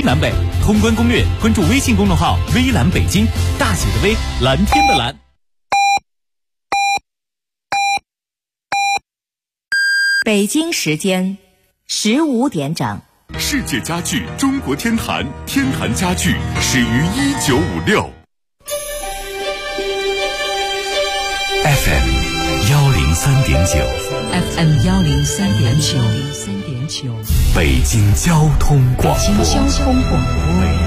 南北。通关攻略，关注微信公众号“微蓝北京”，大写的微，蓝天的蓝。 北京时间15点整。 世界家具中国天坛，天坛家具始于1956。FM 103.9，FM 103.9， 北京交通广播， 北京交通广播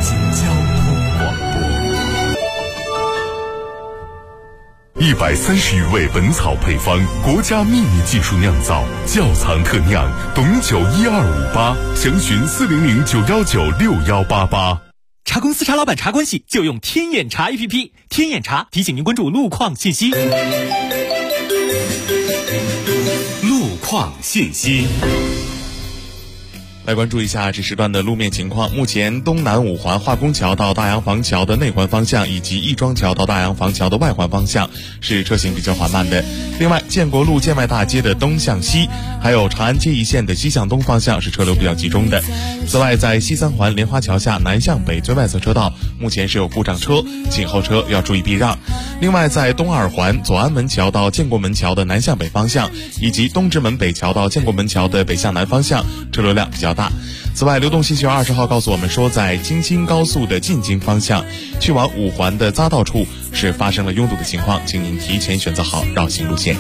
，130余味本草配方，国家秘密技术酿造，窖藏特酿，董酒12588，详询400919688。 茶公司茶老板茶关系就用天眼茶 APP， 天眼茶提醒您关注路况信息。 路况信息。 来关注一下这时段的路面情况。目前东南五环化工桥到大洋房桥的内环方向，以及亦庄桥到大洋房桥的外环方向是车行比较缓慢的。另外，建国路建外大街的东向西，还有长安街一线的西向东方向是车流比较集中的。此外，在西三环莲花桥下南向北最外侧车道目前是有故障车，请后车要注意避让。另外，在东二环左安门桥到建国门桥的南向北方向，以及东直门北桥到建国门桥的北向南方向车流量比较大。此外，流动信息源20号告诉我们说，在京津高速的进京方向去往五环的匝道处是发生了拥堵的情况，请您提前选择好绕行路线。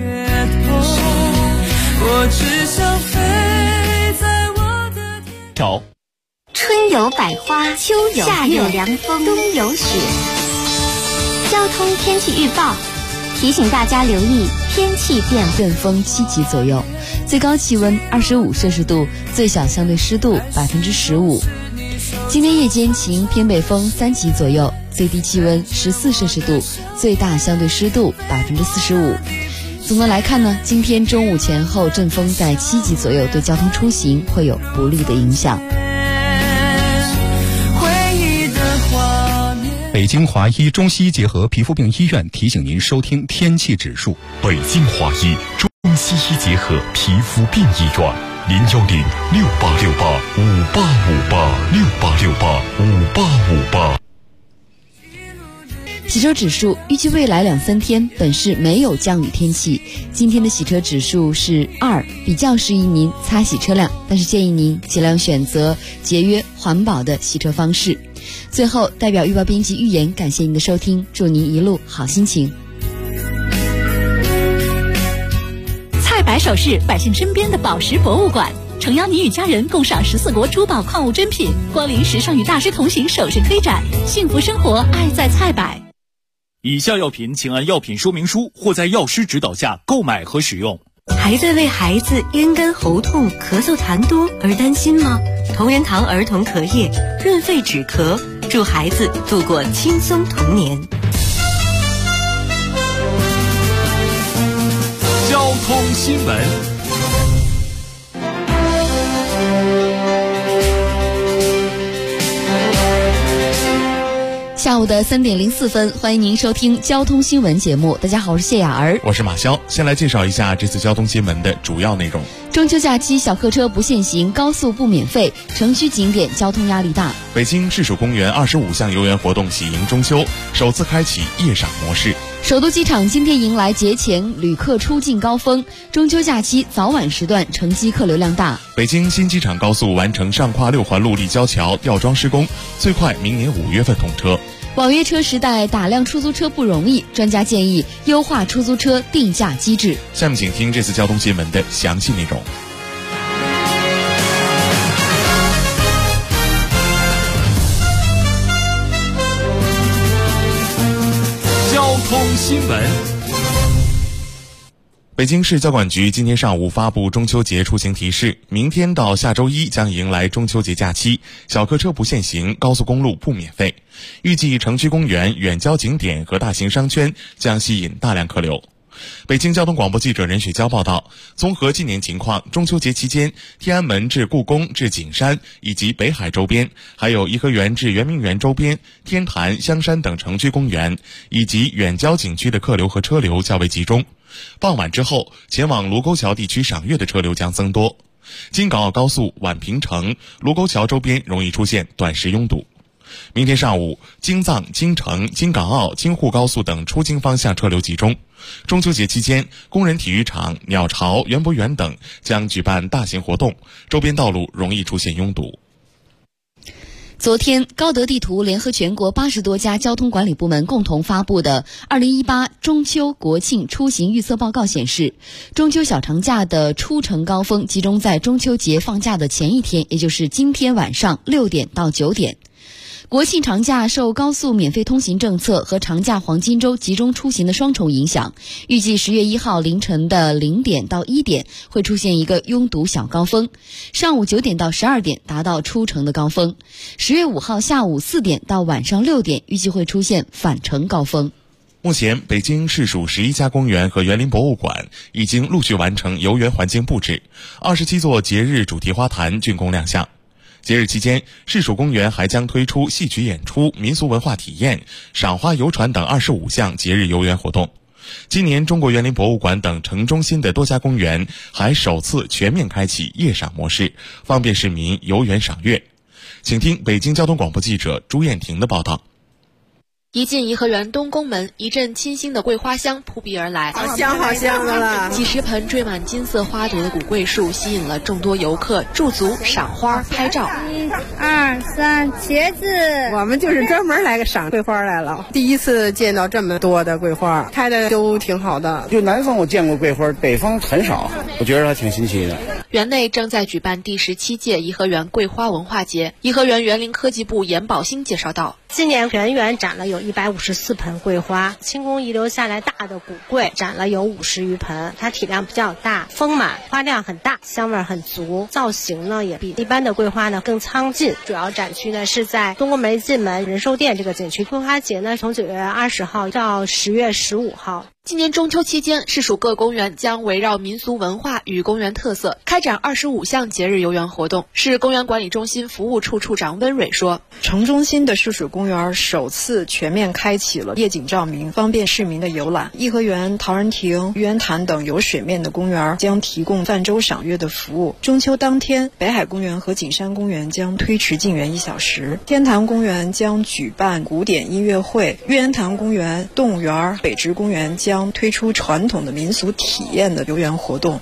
春有百花，秋有夏有凉风，冬有雪。交通天气预报提醒大家留意天气变化。 阵风7级左右，最高气温25摄氏度，最小相对湿度15%。今天夜间晴，偏北风3级左右，最低气温14摄氏度，最大相对湿度45%。总的来看呢，今天中午前后阵风在7级左右，对交通出行会有不利的影响。 北京华医中西医结合皮肤病医院提醒您收听天气指数。 北京华医中西医结合皮肤病医院，01068685858，68685858。 洗车指数预计未来2-3天本市没有降雨天气，今天的洗车指数是2，比较适宜您擦洗车辆，但是建议您尽量选择节约环保的洗车方式。最后，代表预报编辑预言感谢您的收听，祝您一路好心情。 菜百首饰，百姓身边的宝石博物馆，诚邀您与家人共赏14国珠宝矿物珍品，光临时尚与大师同行首饰推展，幸福生活爱在菜百。 以下药品请按药品说明书或在药师指导下购买和使用。 还在为孩子咽干喉痛、咳嗽痰多而担心吗？同仁堂儿童咳液润肺止咳，助孩子度过轻松童年。 交通新闻。 下午的3点04分，欢迎您收听交通新闻节目。大家好，我是谢雅儿， 我是马潇。先来介绍一下这次交通新闻的主要内容。 中秋假期小客车不限行，高速不免费，城区景点交通压力大。 北京市属公园25项游园活动喜迎中秋，首次开启夜赏模式。 首都机场今天迎来节前旅客出境高峰，中秋假期早晚时段乘机客流量大。 北京新机场高速完成上跨6环路立交桥吊装施工，最快明年5月份通车。 网约车时代打量出租车不容易，专家建议优化出租车定价机制。 下面请听这次交通新闻的详细内容。 交通新闻。 北京市交管局今天上午发布中秋节出行提示，明天到下周一将迎来中秋节假期，小客车不限行，高速公路不免费。预计城区公园、远郊景点和大型商圈将吸引大量客流。北京交通广播记者任雪娇报道，综合今年情况，中秋节期间，天安门至故宫至景山以及北海周边，还有颐和园至圆明园周边、天坛、香山等城区公园以及远郊景区的客流和车流较为集中。傍晚之后，前往卢沟桥地区赏月的车流将增多。 京港澳高速宛平城、卢沟桥周边容易出现短时拥堵。明天上午，京藏、京承、京港澳、京沪高速等出京方向车流集中。中秋节期间，工人体育场、鸟巢、园博园等将举办大型活动，周边道路容易出现拥堵。 昨天，高德地图联合全国80多家交通管理部门共同发布的2018中秋国庆出行预测报告显示，中秋小长假的出城高峰集中在中秋节放假的前一天，也就是今天晚上6点到9点。国庆长假受高速免费通行政策和长假黄金周集中出行的双重影响，预计10月1号凌晨的0点到1点会出现一个拥堵小高峰，上午9点到12点达到出城的高峰，10月5号下午4点到晚上6点预计会出现返程高峰。 目前，北京市属11家公园和园林博物馆已经陆续完成游园环境布置，27座节日主题花坛竣工亮相。节日期间，市属公园还将推出戏曲演出、民俗文化体验、赏花游船等25项节日游园活动。今年，中国园林博物馆等城中心的多家公园还首次全面开启夜赏模式，方便市民游园赏月。请听北京交通广播记者朱艳婷的报道。 一进颐和园东宫门，一阵清新的桂花香扑鼻而来， 好香好香的了。 几十盆缀满金色花朵的古桂树吸引了众多游客驻足赏花拍照。 1、2、3，茄子！我们就是专门来个赏桂花来了，第一次见到这么多的桂花，开的都挺好的。 就南方我见过桂花，北方很少，我觉得还挺新奇的。 园内正在举办第17届颐和园桂花文化节。颐和园园林科技部严宝兴介绍道， 今年全园展了有154盆桂花，清宫遗留下来大的古桂展了有50余盆，它体量比较大，丰满，花量很大，香味很足，造型呢也比一般的桂花呢更苍劲。主要展区呢是在东宫门进门仁寿殿这个景区。桂花节呢从9月20号到10月15号。 今年中秋期间，市属各公园将围绕民俗文化与公园特色开展25项节日游园活动。市公园管理中心服务处处长温蕊说， 城中心的市属公园首次全面开启了夜景照明，方便市民的游览。颐和园、陶然亭、玉渊潭等有水面的公园将提供泛舟赏月的服务。中秋当天，北海公园和景山公园将推迟进园1小时，天坛公园将举办古典音乐会，玉渊潭公园、动物园、北直公园将推出传统的民俗体验的游园活动。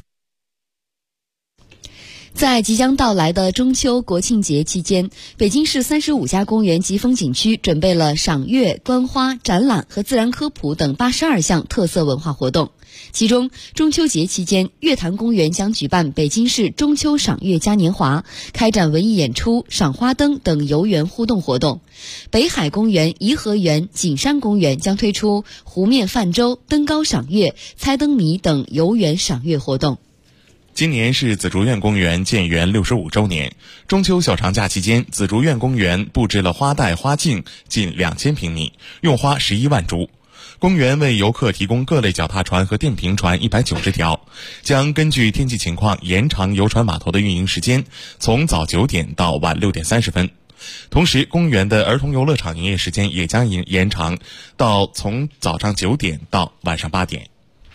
在即将到来的中秋国庆节期间，北京市35家公园及风景区准备了赏月、观花、展览和自然科普等82项特色文化活动。其中，中秋节期间，月坛公园将举办北京市中秋赏月嘉年华，开展文艺演出、赏花灯等游园互动活动。北海公园、颐和园、景山公园将推出湖面泛舟、登高赏月、猜灯谜等游园赏月活动。 今年是紫竹院公园建园65周年，中秋小长假期间，紫竹院公园布置了花带花径近2000平米，用花11万株。公园为游客提供各类脚踏船和电瓶船190条，将根据天气情况延长游船码头的运营时间，从早9点到晚6点30分。同时，公园的儿童游乐场营业时间也将延长到从早上9点到晚上8点。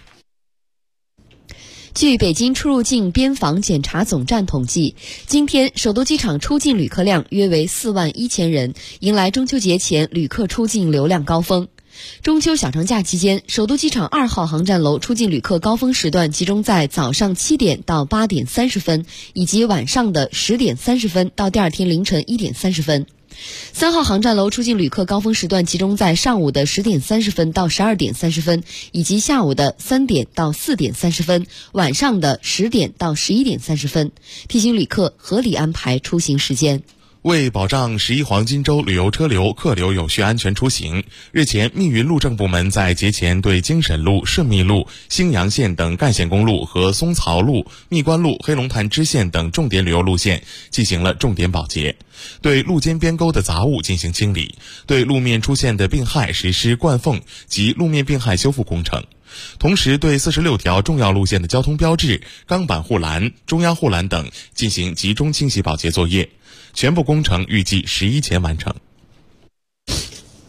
据北京出入境边防检查总站统计，今天首都机场出境旅客量约为4万1000人，迎来中秋节前旅客出境流量高峰。中秋小长假期间，首都机场2号航站楼出境旅客高峰时段集中在早上7点到8点30分，以及晚上的10点30分到第二天凌晨1点30分。3号航站楼出境旅客高峰时段集中在上午的10点30分到12点30分，以及下午的3点到4点30分，晚上的10点到11点30分。提醒旅客合理安排出行时间。 为保障11黄金周旅游车流、客流有序安全出行，日前密云路政部门在节前对京沈路、顺密路、兴阳线等干线公路和松曹路、蜜关路、黑龙潭支线等重点旅游路线进行了重点保洁，对路肩边沟的杂物进行清理，对路面出现的病害实施灌缝及路面病害修复工程。同时对46条重要路线的交通标志、钢板护栏、中央护栏等进行集中清洗保洁作业，全部工程预计11前完成。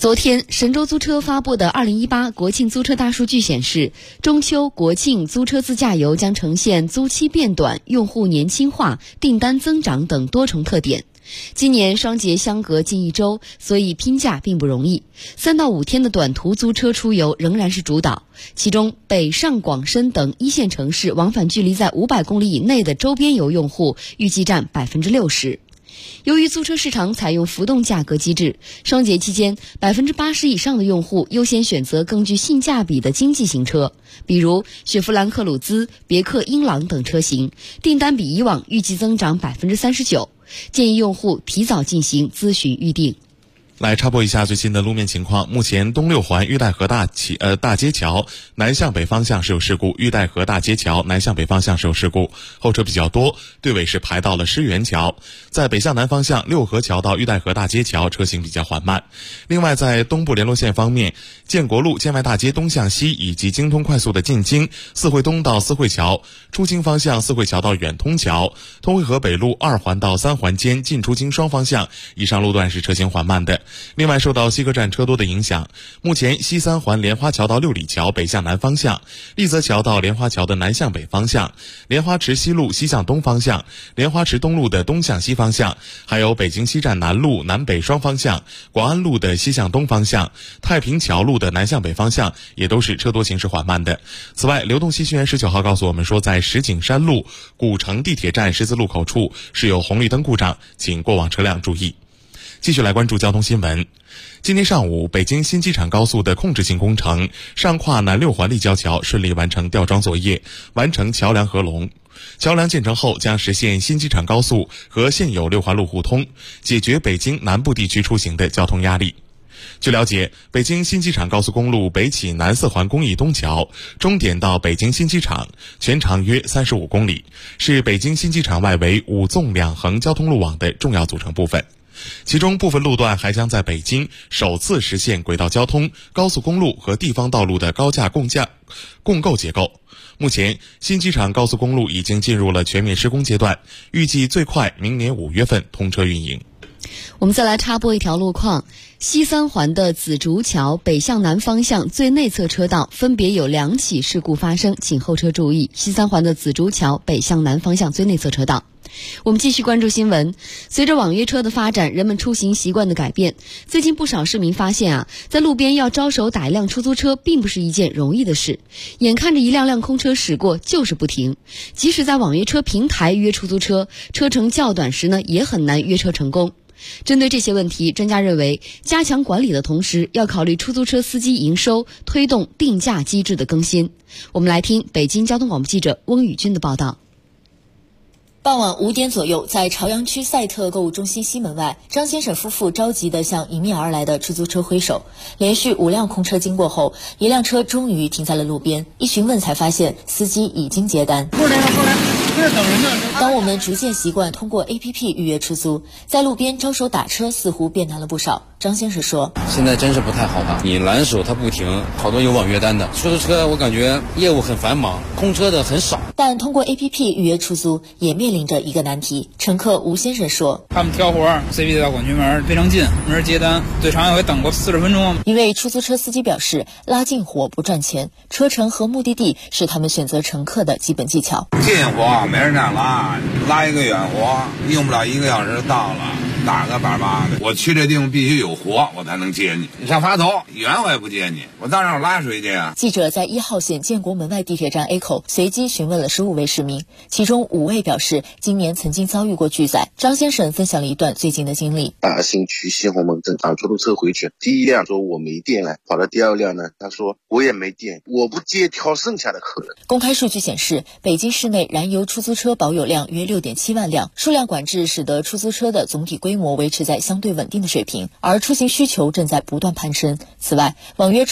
昨天，神州租车发布的2018国庆租车大数据显示，中秋、国庆租车自驾游将呈现租期变短、用户年轻化、订单增长等多重特点。今年双节相隔近1周，所以拼价并不容易。3到5天的短途租车出游仍然是主导，其中北上广深等一线城市往返距离在500公里以内的周边游用户预计占60%。由于租车市场采用浮动价格机制，双节期间80%以上的用户优先选择更具性价比的经济型车，比如雪佛兰克鲁兹、别克英朗等车型，订单比以往预计增长39%。建议用户提早进行咨询预定。 来插播一下最新的路面情况。目前东六环玉带河大街桥南向北方向是有事故，玉带河大街桥南向北方向是有事故，后车比较多，队尾是排到了狮园桥。在北向南方向，六合桥到玉带河大街桥车行比较缓慢。另外，在东部联络线方面，建国路建外大街东向西以及京通快速的进京、四惠东到四惠桥，出京方向四惠桥到远通桥，通惠河北路2环到3环间进出京双方向以上路段是车行缓慢的。另外，受到西客站车多的影响，目前西3环莲花桥到六里桥北向南方向，丽泽桥到莲花桥的南向北方向，莲花池西路西向东方向，莲花池东路的东向西方向，还有北京西站南路南北双方向，广安路的西向东方向，太平桥路的南向北方向也都是车多行驶缓慢的。此外，流动西巡员19号告诉我们说，在石景山路古城地铁站十字路口处是有红绿灯故障，请过往车辆注意。继续来关注交通新闻。今天上午，北京新机场高速的控制性工程上跨南6环立交桥顺利完成吊装作业，完成桥梁合龙。桥梁建成后，将实现新机场高速和现有6环路互通，解决北京南部地区出行的交通压力。据了解，北京新机场高速公路北起南4环公益东桥，终点到北京新机场，全长约35公里，是北京新机场外围5纵2横交通路网的重要组成部分。其中部分路段还将在北京首次实现轨道交通、高速公路和地方道路的高架共构结构。目前，新机场高速公路已经进入了全面施工阶段，预计最快明年5月份通车运营。 我们再来插播一条路况，西3环的紫竹桥北向南方向最内侧车道分别有2起事故发生，请后车注意。西3环的紫竹桥北向南方向最内侧车道。我们继续关注新闻。随着网约车的发展，人们出行习惯的改变，最近不少市民发现在路边要招手打一辆出租车并不是一件容易的事，眼看着一辆辆空车驶过就是不停，即使在网约车平台约出租车，车程较短时也很难约车成功。针对这些问题，专家认为加强管理的同时，要考虑出租车司机营收，推动定价机制的更新。我们来听北京交通广播记者翁宇军的报道。 傍晚5点左右，在朝阳区赛特购物中心西门外，张先生夫妇着急地向迎面而来的出租车挥手。连续5辆空车经过后，一辆车终于停在了路边，一询问才发现司机已经接单。过来，这等人呢。当我们逐渐习惯通过 APP 预约出租，在路边招手打车似乎变难了不少。张先生说， 现在真是不太好打，你拦手他不停，好多有网约单的出租车，我感觉业务很繁忙，空车的很少。 但通过 APP 预约出租也面临着一个难题。乘客吴先生说， 他们挑活，CP 到广渠门非常近，没人接单，最长也会等过40分钟。 一位出租车司机表示，拉近活不赚钱，车程和目的地是他们选择乘客的基本技巧。 近活没人让拉一个远活，用不了1个小时到了。打个板八的，我去这地方必须有活，我才能接你。你上垡头远我也不接你，我到那儿拉谁去啊？ 记者在1号线建国门外地铁站 A 口随机询问了15位市民，其中5位表示今年曾经遭遇过拒载。张先生分享了一段最近的经历： 大兴区西红门正常出租车回去，第一辆说我没电了，跑到第2辆呢，他说我也没电，我不接挑剩下的客人。 公开数据显示，北京市内燃油出租车保有量约6.7万辆，数量管制使得出租车的总体规模维持在相对稳定的水平，而出行需求正在不断攀升。此外，网约